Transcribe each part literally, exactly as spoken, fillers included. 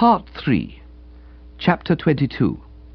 Part three, Chapter twenty-two.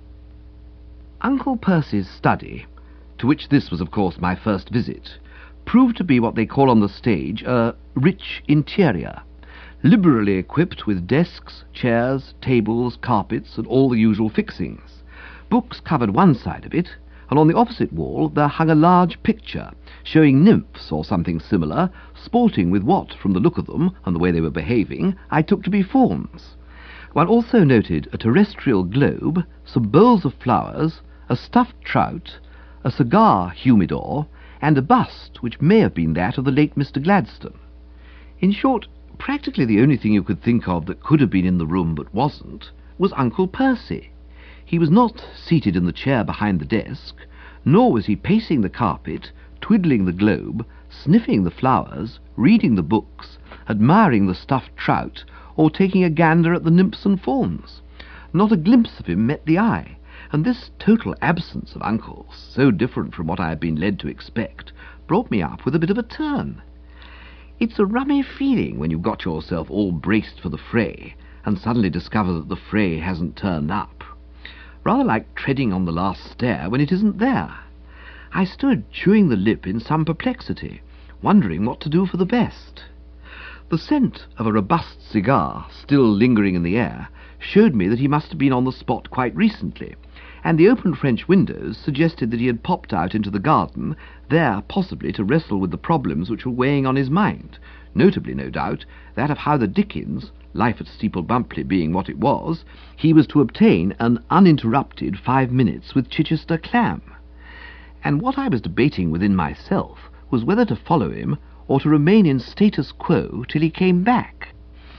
Uncle Percy's study, to which this was of course my first visit, proved to be what they call on the stage a rich interior, liberally equipped with desks, chairs, tables, carpets, and all the usual fixings. Books covered one side of it, and on the opposite wall there hung a large picture showing nymphs or something similar, sporting with what, from the look of them and the way they were behaving, I took to be fawns. One also noted a terrestrial globe, some bowls of flowers, a stuffed trout, a cigar humidor, and a bust which may have been that of the late Mister Gladstone. In short, practically the only thing you could think of that could have been in the room but wasn't was Uncle Percy. He was not seated in the chair behind the desk, nor was he pacing the carpet, twiddling the globe, sniffing the flowers, reading the books, admiring the stuffed trout, or taking a gander at the nymphs and fawns. Not a glimpse of him met the eye, and this total absence of Uncle, so different from what I had been led to expect, brought me up with a bit of a turn. It's a rummy feeling when you've got yourself all braced for the fray, and suddenly discover that the fray hasn't turned up. Rather like treading on the last stair when it isn't there. I stood chewing the lip in some perplexity, wondering what to do for the best. The scent of a robust cigar, still lingering in the air, showed me that he must have been on the spot quite recently, and the open French windows suggested that he had popped out into the garden, there possibly to wrestle with the problems which were weighing on his mind, notably, no doubt, that of how the dickens, life at Steeple Bumpley being what it was, he was to obtain an uninterrupted five minutes with Chichester clam. And what I was debating within myself was whether to follow him or to remain in status quo till he came back.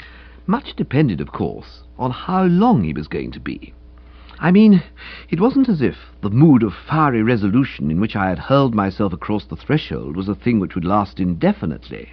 Much depended, of course, on how long he was going to be. I mean, it wasn't as if the mood of fiery resolution in which I had hurled myself across the threshold was a thing which would last indefinitely.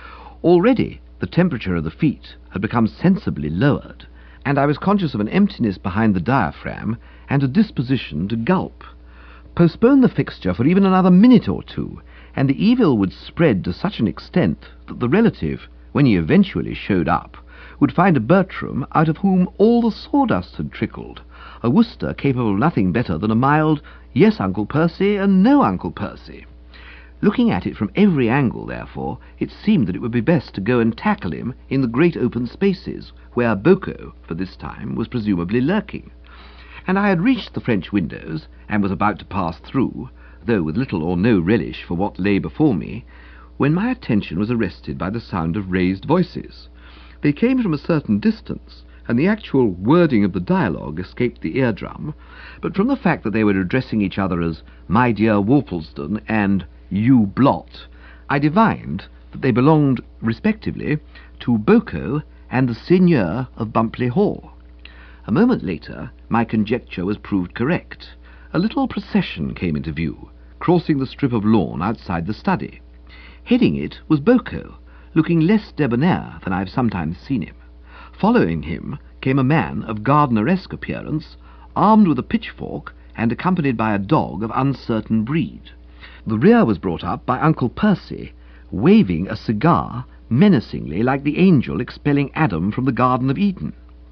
Already the temperature of the feet had become sensibly lowered, and I was conscious of an emptiness behind the diaphragm and a disposition to gulp. Postpone the fixture for even another minute or two, and the evil would spread to such an extent that the relative, when he eventually showed up, would find a Bertram out of whom all the sawdust had trickled, a Worcester capable of nothing better than a mild "Yes, Uncle Percy," and "No, Uncle Percy." Looking at it from every angle, therefore, it seemed that it would be best to go and tackle him in the great open spaces, where Boko, for this time, was presumably lurking. And I had reached the French windows, and was about to pass through, though with little or no relish for what lay before me, when my attention was arrested by the sound of raised voices. They came from a certain distance, and the actual wording of the dialogue escaped the eardrum, but from the fact that they were addressing each other as "My dear Worplesdon" and "You Blot," I divined that they belonged, respectively, to Boko and the Seigneur of Bumpley Hall. A moment later, my conjecture was proved correct. A little procession came into view, crossing the strip of lawn outside the study. Heading it was Boko, looking less debonair than I have sometimes seen him. Following him came a man of gardeneresque appearance, armed with a pitchfork and accompanied by a dog of uncertain breed. The rear was brought up by Uncle Percy, waving a cigar menacingly like the angel expelling Adam from the Garden of Eden.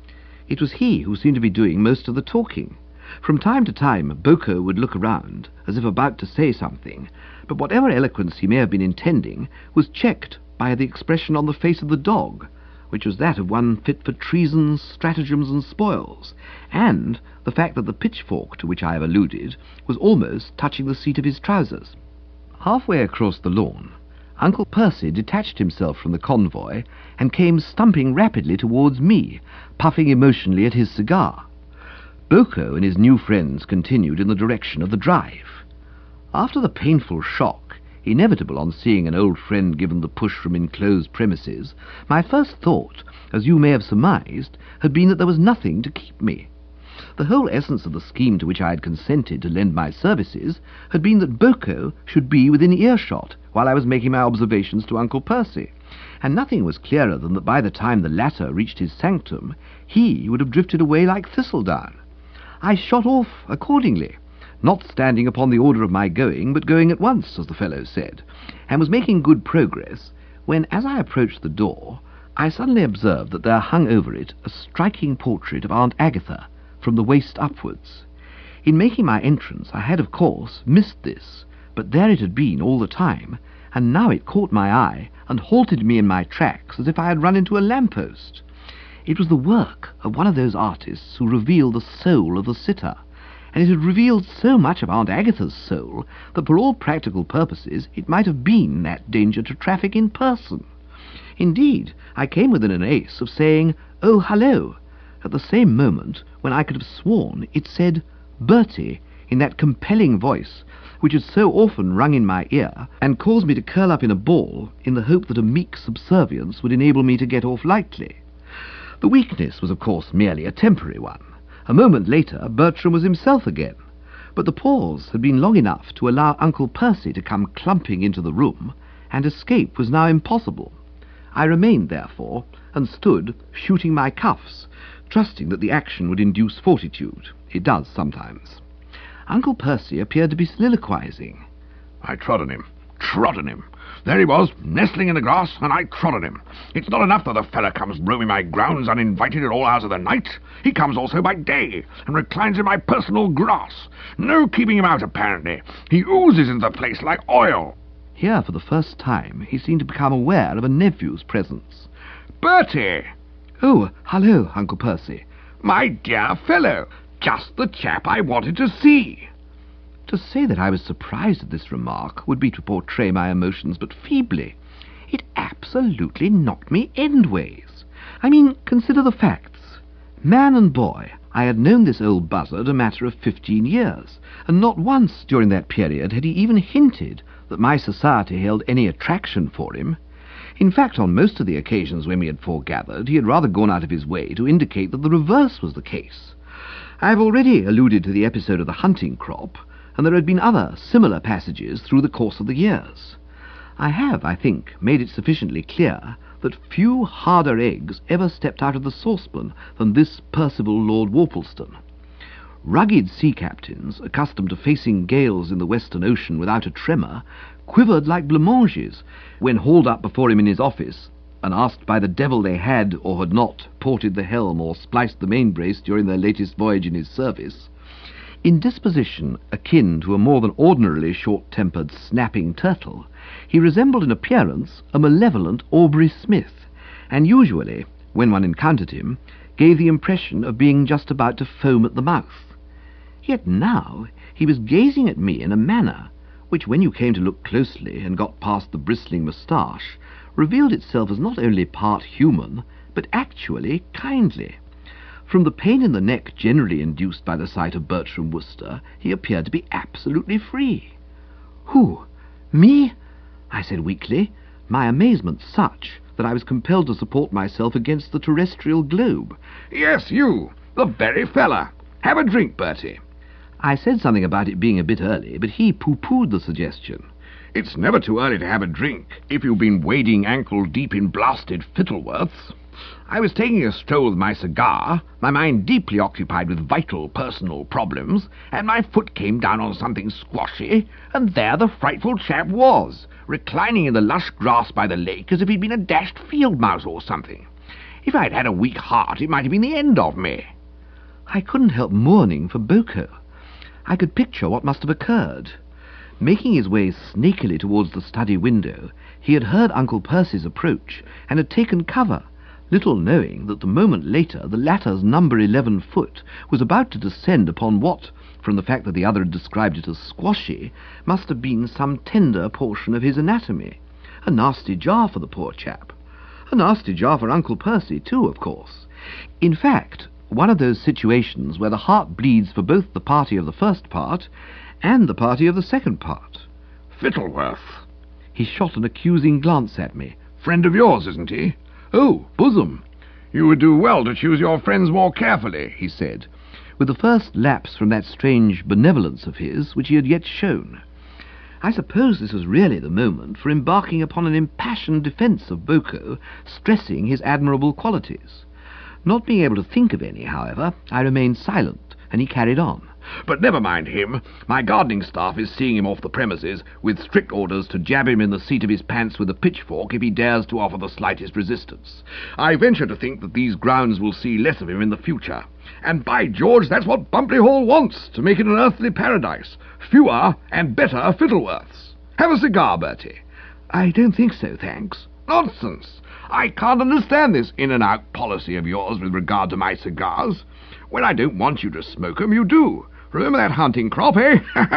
It was he who seemed to be doing most of the talking. From time to time Boko would look around, as if about to say something, but whatever eloquence he may have been intending was checked by the expression on the face of the dog, which was that of one fit for treasons, stratagems, and spoils, and the fact that the pitchfork to which I have alluded was almost touching the seat of his trousers. Halfway across the lawn, Uncle Percy detached himself from the convoy and came stumping rapidly towards me, puffing emotionally at his cigar. Boko and his new friends continued in the direction of the drive. After the painful shock inevitable on seeing an old friend given the push from enclosed premises, my first thought, as you may have surmised, had been that there was nothing to keep me. The whole essence of the scheme to which I had consented to lend my services had been that Boko should be within earshot while I was making my observations to Uncle Percy, and nothing was clearer than that by the time the latter reached his sanctum, he would have drifted away like thistledown. I shot off accordingly, not standing upon the order of my going, but going at once, as the fellow said, and was making good progress, when, as I approached the door, I suddenly observed that there hung over it a striking portrait of Aunt Agatha, from the waist upwards. In making my entrance I had, of course, missed this, but there it had been all the time, and now it caught my eye and halted me in my tracks as if I had run into a lamp-post. It was the work of one of those artists who reveal the soul of the sitter, and it had revealed so much of Aunt Agatha's soul that for all practical purposes it might have been that danger to traffic in person. Indeed, I came within an ace of saying, "Oh, hello," at the same moment when I could have sworn it said "Bertie" in that compelling voice which had so often rung in my ear and caused me to curl up in a ball in the hope that a meek subservience would enable me to get off lightly. The weakness was, of course, merely a temporary one. A moment later Bertram was himself again, but the pause had been long enough to allow Uncle Percy to come clumping into the room, and escape was now impossible. I remained, therefore, and stood shooting my cuffs, trusting that the action would induce fortitude. It does sometimes. Uncle Percy appeared to be soliloquizing. I trod on him, trod on him. There he was, nestling in the grass, and I trod on him. It's not enough that the fellow comes roaming my grounds uninvited at all hours of the night. He comes also by day, and reclines in my personal grass. No keeping him out, apparently. He oozes into the place like oil. Here, for the first time, he seemed to become aware of a nephew's presence. "Bertie!" "Oh, hello, Uncle Percy." "My dear fellow, just the chap I wanted to see." To say that I was surprised at this remark would be to portray my emotions but feebly. It absolutely knocked me endways. I mean, consider the facts. Man and boy, I had known this old buzzard a matter of fifteen years, and not once during that period had he even hinted that my society held any attraction for him. In fact, on most of the occasions when we had foregathered, he had rather gone out of his way to indicate that the reverse was the case. I have already alluded to the episode of the hunting crop, and there had been other similar passages through the course of the years. I have, I think, made it sufficiently clear that few harder eggs ever stepped out of the saucepan than this Percival Lord Worplesdon. Rugged sea captains, accustomed to facing gales in the Western Ocean without a tremor, quivered like blancmanges when hauled up before him in his office and asked by the devil they had or had not ported the helm or spliced the main-brace during their latest voyage in his service. In disposition akin to a more than ordinarily short-tempered snapping turtle, he resembled in appearance a malevolent Aubrey Smith, and usually, when one encountered him, gave the impression of being just about to foam at the mouth. Yet now he was gazing at me in a manner which, when you came to look closely and got past the bristling moustache, revealed itself as not only part human, but actually kindly. From the pain in the neck generally induced by the sight of Bertram Wooster, he appeared to be absolutely free. "Who? Me?" I said weakly, my amazement such that I was compelled to support myself against the terrestrial globe. "Yes, you, the very fella. Have a drink, Bertie." I said something about it being a bit early, but he pooh-poohed the suggestion. "It's never too early to have a drink, if you've been wading ankle-deep in blasted Fittleworths. I was taking a stroll with my cigar, my mind deeply occupied with vital personal problems, and my foot came down on something squashy, and there the frightful chap was, reclining in the lush grass by the lake as if he'd been a dashed field mouse or something. If I'd had a weak heart, it might have been the end of me." I couldn't help mourning for Boko. I could picture what must have occurred. Making his way snakily towards the study window, he had heard Uncle Percy's approach, and had taken cover, little knowing that the moment later the latter's number eleven foot was about to descend upon what, from the fact that the other had described it as squashy, must have been some tender portion of his anatomy. A nasty jar for the poor chap. A nasty jar for Uncle Percy, too, of course. In fact, one of those situations where the heart bleeds for both the party of the first part and the party of the second part. "Fittleworth." He shot an accusing glance at me. "Friend of yours, isn't he?" "Oh, bosom." "You would do well to choose your friends more carefully," he said, with the first lapse from that strange benevolence of his which he had yet shown. I suppose this was really the moment for embarking upon an impassioned defence of Boko, stressing his admirable qualities. Not being able to think of any, however, I remained silent, and he carried on. But never mind him. My gardening staff is seeing him off the premises, with strict orders to jab him in the seat of his pants with a pitchfork if he dares to offer the slightest resistance. I venture to think that these grounds will see less of him in the future. And by George, that's what Bumpley Hall wants, to make it an earthly paradise. Fewer and better Fittleworths. Have a cigar, Bertie. I don't think so, thanks. Nonsense. I can't understand this in-and-out policy of yours with regard to my cigars. When I don't want you to smoke 'em, you do. Remember that hunting crop, eh?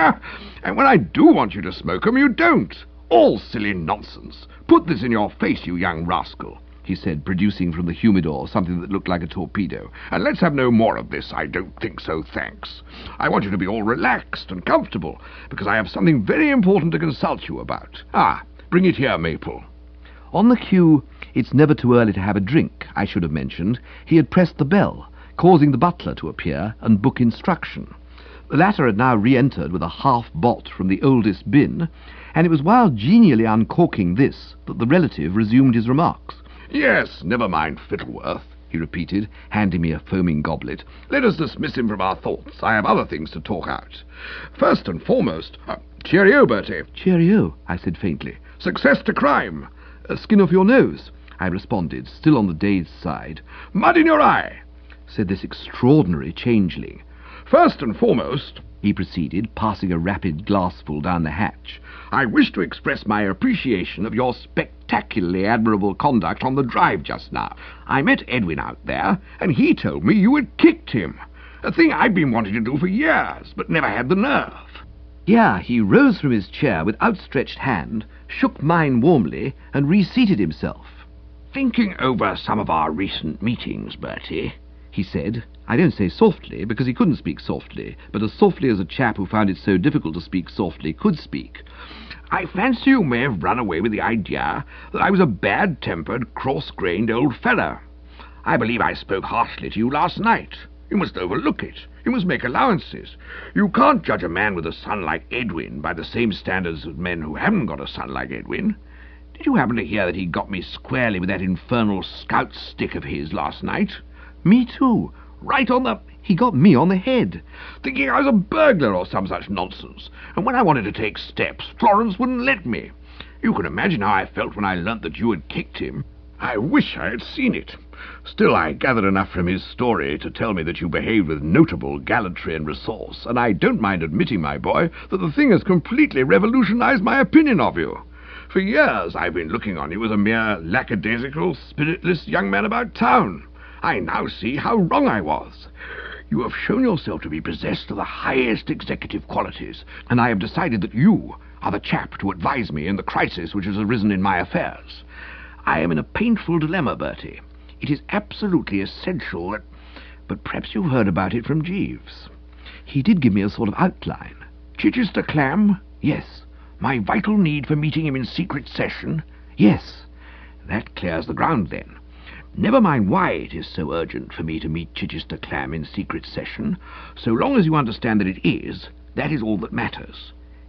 And when I do want you to smoke 'em, you don't. All silly nonsense. Put this in your face, you young rascal, he said, producing from the humidor something that looked like a torpedo. And let's have no more of this. I don't think so, thanks. I want you to be all relaxed and comfortable, because I have something very important to consult you about. Ah, bring it here, Maple. On the cue, "It's never too early to have a drink," I should have mentioned, he had pressed the bell, causing the butler to appear and book instruction. The latter had now re-entered with a half-bot from the oldest bin, and it was while genially uncorking this that the relative resumed his remarks. "Yes, never mind Fittleworth," he repeated, handing me a foaming goblet. "Let us dismiss him from our thoughts. I have other things to talk out. First and foremost, uh, cheerio, Bertie." "Cheerio," I said faintly. "Success to crime." "A skin off your nose," I responded, still on the dazed side. "Mud in your eye," said this extraordinary changeling. "First and foremost," he proceeded, passing a rapid glassful down the hatch, "I wish to express my appreciation of your spectacularly admirable conduct on the drive just now. I met Edwin out there, and he told me you had kicked him. A thing I've been wanting to do for years, but never had the nerve." Yeah, he rose from his chair with outstretched hand, shook mine warmly, and reseated himself. "Thinking over some of our recent meetings, Bertie," he said, I don't say softly, because he couldn't speak softly, but as softly as a chap who found it so difficult to speak softly could speak, "I fancy you may have run away with the idea that I was a bad-tempered, cross-grained old fellow. I believe I spoke harshly to you last night. You must overlook it. You must make allowances. You can't judge a man with a son like Edwin by the same standards as men who haven't got a son like Edwin. Did you happen to hear that he got me squarely with that infernal scout stick of his last night?" "Me too. Right on the... He got me on the head. Thinking I was a burglar or some such nonsense. And when I wanted to take steps, Florence wouldn't let me. You can imagine how I felt when I learnt that you had kicked him. I wish I had seen it. Still, I gathered enough from his story to tell me that you behaved with notable gallantry and resource, and I don't mind admitting, my boy, that the thing has completely revolutionized my opinion of you. For years I've been looking on you as a mere lackadaisical, spiritless young man about town. I now see how wrong I was. You have shown yourself to be possessed of the highest executive qualities, and I have decided that you are the chap to advise me in the crisis which has arisen in my affairs. I am in a painful dilemma, Bertie. It is absolutely essential that... But perhaps you've heard about it from Jeeves. He did give me a sort of outline. Chichester Clam? Yes. My vital need for meeting him in secret session? Yes. That clears the ground, then. Never mind why it is so urgent for me to meet Chichester Clam in secret session. So long as you understand that it is, that is all that matters.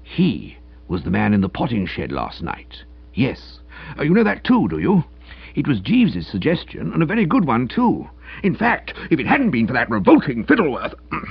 He was the man in the potting shed last night. Yes. Uh, you know that too, do you? It was Jeeves's suggestion, and a very good one too. In fact, if it hadn't been for that revolting Fittleworth...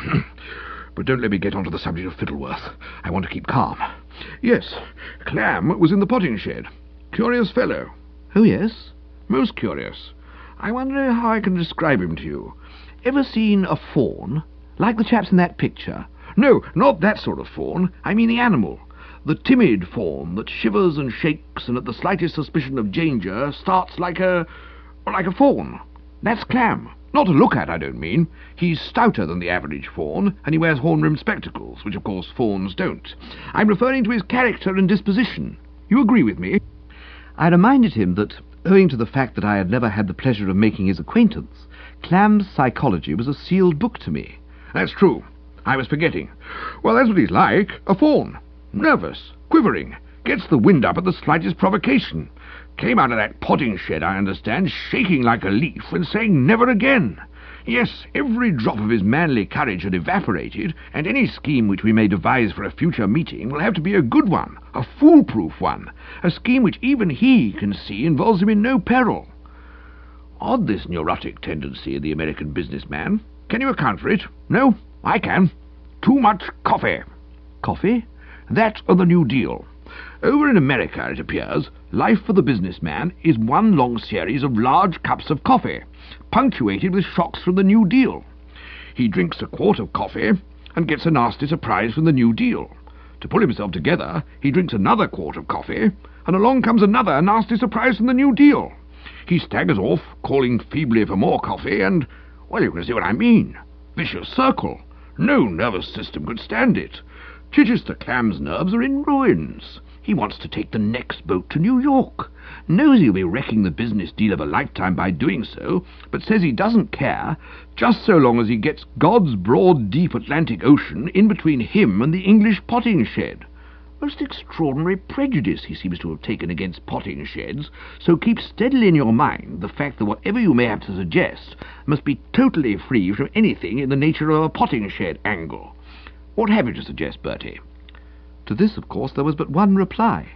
But don't let me get onto the subject of Fittleworth. I want to keep calm. Yes, Clam was in the potting shed. Curious fellow. Oh, yes? Most curious. I wonder how I can describe him to you. Ever seen a fawn? Like the chaps in that picture? No, not that sort of fawn. I mean the animal. The timid fawn that shivers and shakes and at the slightest suspicion of danger starts like a... like a fawn. That's Clam. Not to look at, I don't mean. He's stouter than the average fawn, and he wears horn-rimmed spectacles, which of course fawns don't. I'm referring to his character and disposition. You agree with me? I reminded him that, owing to the fact that I had never had the pleasure of making his acquaintance, Clam's psychology was a sealed book to me. That's true. I was forgetting. Well, that's what he's like, a fawn. Nervous, quivering, gets the wind up at the slightest provocation. Came out of that potting shed, I understand, shaking like a leaf and saying never again. Yes, every drop of his manly courage had evaporated, and any scheme which we may devise for a future meeting will have to be a good one, a foolproof one, a scheme which even he can see involves him in no peril. Odd, this neurotic tendency of the American businessman. Can you account for it? No? I can. too much coffee. Coffee? That and the New Deal. Over in America, it appears, life for the businessman is one long series of large cups of coffee, punctuated with shocks from the New Deal. He drinks a quart of coffee and gets a nasty surprise from the New Deal. To pull himself together, he drinks another quart of coffee, and along comes another nasty surprise from the New Deal. He staggers off, calling feebly for more coffee, and, well, you can see what I mean. Vicious circle. No nervous system could stand it. Chichester Clam's nerves are in ruins. He wants to take the next boat to New York. Knows he'll be wrecking the business deal of a lifetime by doing so, but says he doesn't care, just so long as he gets God's broad, deep Atlantic Ocean in between him and the English potting shed. Most extraordinary prejudice he seems to have taken against potting sheds, so keep steadily in your mind the fact that whatever you may have to suggest must be totally free from anything in the nature of a potting shed angle. What have you to suggest, Bertie? To this, of course, there was but one reply.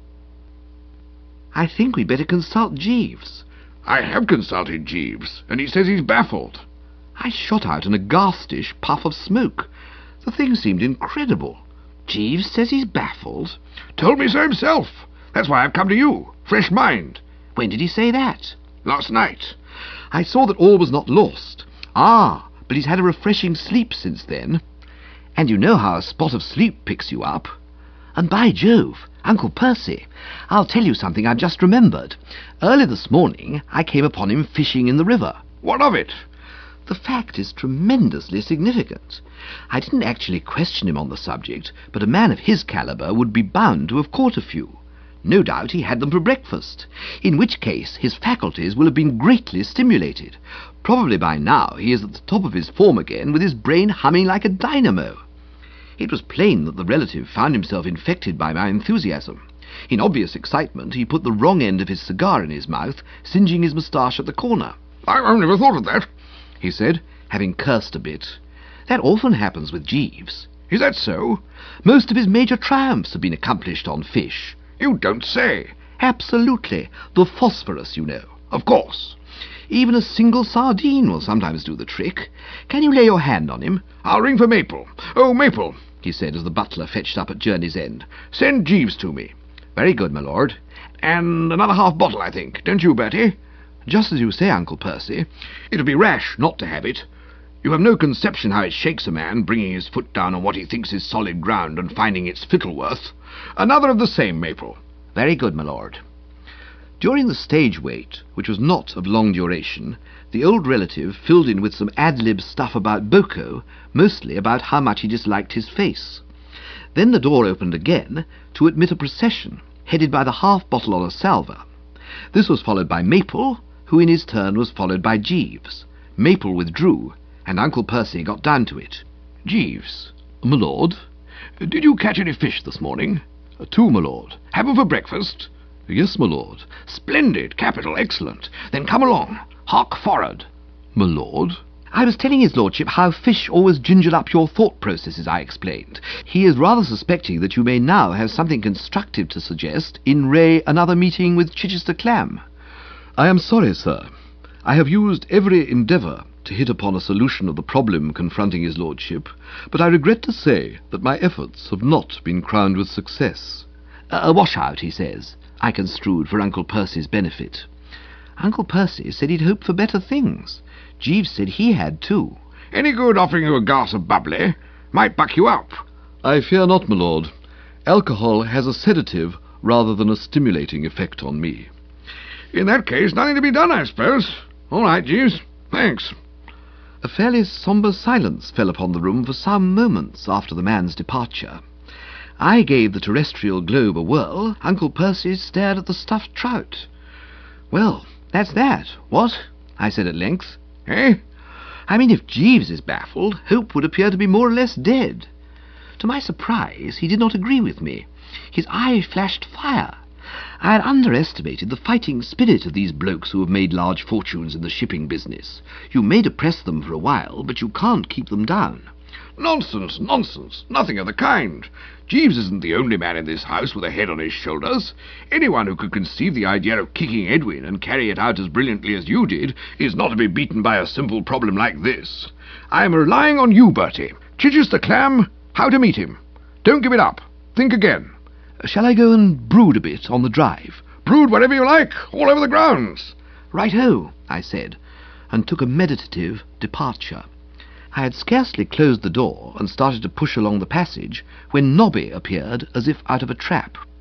I think we'd better consult Jeeves. I have consulted Jeeves, and he says he's baffled. I shot out an aghastish puff of smoke. The thing seemed incredible. Jeeves says he's baffled. Told me so himself. That's why I've come to you. Fresh mind. When did he say that? Last night. I saw that all was not lost. Ah, but he's had a refreshing sleep since then. And you know how a spot of sleep picks you up. And by Jove, Uncle Percy, I'll tell you something I've just remembered. Early this morning I came upon him fishing in the river. What of it? The fact is tremendously significant. I didn't actually question him on the subject, but a man of his calibre would be bound to have caught a few. No doubt he had them for breakfast, in which case his faculties will have been greatly stimulated. Probably by now he is at the top of his form again, with his brain humming like a dynamo. It was plain that the relative found himself infected by my enthusiasm. In obvious excitement he put the wrong end of his cigar in his mouth, singeing his moustache at the corner. I've never thought of that, he said, having cursed a bit. That often happens with Jeeves. Is that so? Most of his major triumphs have been accomplished on fish. You don't say. Absolutely. The phosphorus, you know. Of course. Even a single sardine will sometimes do the trick. Can you lay your hand on him? I'll ring for Maple. Oh, Maple, he said as the butler fetched up at journey's end. Send Jeeves to me. Very good, my lord. And another half bottle, I think. Don't you, Bertie? Just as you say, Uncle Percy. It'd be rash not to have it. You have no conception how it shakes a man, bringing his foot down on what he thinks is solid ground and finding it's fiddleworth. Another of the same, Maple. Very good, my lord. During the stage wait, which was not of long duration, the old relative filled in with some ad-lib stuff about Boko, mostly about how much he disliked his face. Then the door opened again to admit a procession, headed by the half-bottle on a salver. This was followed by Maple, who in his turn was followed by Jeeves. Maple withdrew, and Uncle Percy got down to it. Jeeves. My lord? Did you catch any fish this morning? Uh, two, my lord. Have them for breakfast? Yes, my lord. Splendid, capital, excellent. Then come along. Hark forward. My lord? I was telling his lordship how fish always gingered up your thought processes, I explained. He is rather suspecting that you may now have something constructive to suggest in re another meeting with Chichester Clam. I am sorry, sir. I have used every endeavour to hit upon a solution of the problem confronting his lordship, but I regret to say that my efforts have not been crowned with success. A washout, he says, I construed for Uncle Percy's benefit. Uncle Percy said he'd hoped for better things. Jeeves said he had too. Any good offering you a glass of bubbly? Might buck you up. I fear not, my lord. Alcohol has a sedative rather than a stimulating effect on me. In that case, nothing to be done, I suppose. All right, Jeeves. Thanks. A fairly sombre silence fell upon the room for some moments after the man's departure. I gave the terrestrial globe a whirl. Uncle Percy stared at the stuffed trout. Well, that's that, what? I said at length. Eh? I mean, if Jeeves is baffled, hope would appear to be more or less dead. To my surprise, he did not agree with me. His eye flashed fire. I had underestimated the fighting spirit of these blokes who have made large fortunes in the shipping business. You may depress them for a while, but you can't keep them down. Nonsense, nonsense. Nothing of the kind. Jeeves isn't the only man in this house with a head on his shoulders. Anyone who could conceive the idea of kicking Edwin and carry it out as brilliantly as you did is not to be beaten by a simple problem like this. I am relying on you, Bertie. Chichester clam, how to meet him. Don't give it up. Think again. Shall I go and brood a bit on the drive? Brood wherever you like, all over the grounds. Right-ho, I said, and took a meditative departure. I had scarcely closed the door and started to push along the passage when Nobby appeared as if out of a trap.